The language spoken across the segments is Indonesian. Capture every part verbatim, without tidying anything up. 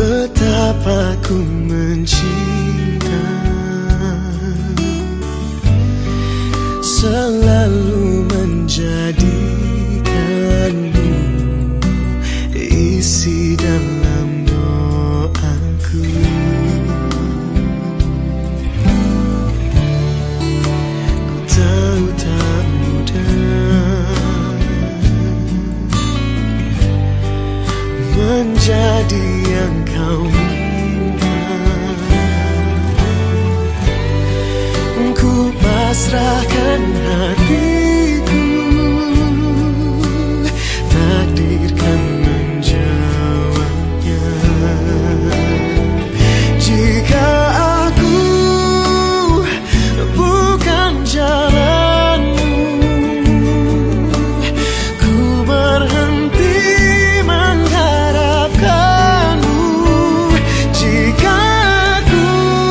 Betapa ku mencinta, selalu menjadikanmu isi dalam doaku. Ku tahu tak mudah menjadi yang kau minta. Ku pasrahkan hatiku, takdir kan menjawabnya. Jika aku bukan jalanmu, ku berhenti mengharapkanmu. Jika aku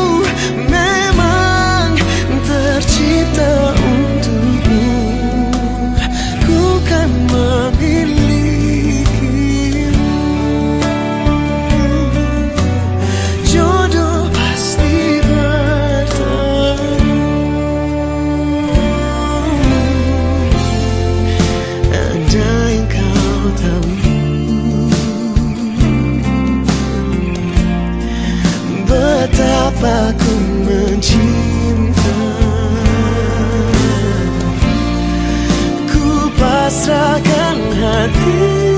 memang tercipta untukmu, ku kan memilikimu. Jodoh pasti bertemu. Andai kau tahu betapa ku mencinta, ku pasrahkan hati.